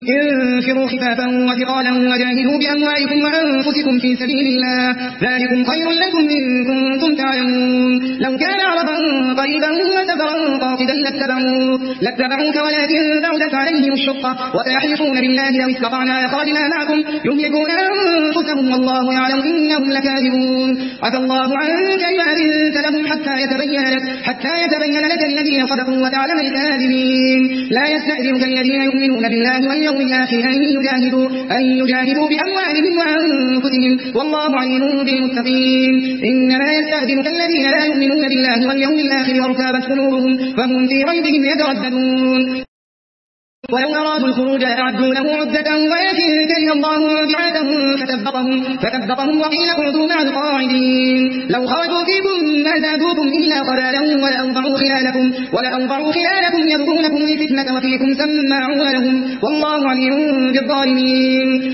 انفروا خفافا وثقالا وجاهدوا بأموالكم وأنفسكم في سبيل الله ذلكم خير لكم إن كنتم تعلمون لو كان عرضا قريبا وسفرا قاصدا لاتبعوك ولكن بعدت عليهم الشقة وسيحلفون بالله لو استطعنا لخرجنا معكم يهلكون أنفسهم والله يعلم إنهم لكاذبون عفى الله عنك لما أذنت لهم حتى يتبين لك الذين صدقوا وتعلم الكاذبين لا يستأذنك الذين يؤمنون بالله واليوم الآخر أن يجاهدوا بأموالهم وأنفسهم والله عليم بالمتقين إنما يستأذنك الذين لا يؤمنون بالله واليوم الآخر وارتابت قلوبهم فهم في ريبهم يترددون ولو أرادوا الخروج أعدوا له عدة ولكن كره الله بعاثهم فثبطهم وقيل اقعدوا مع القاعدين لو خرجوا فيكم ما زادوكم إلا خبالا ولأوضعوا خلالكم يبغونكم الفتنة وفيكم سماعون لهم والله عليم بالظالمين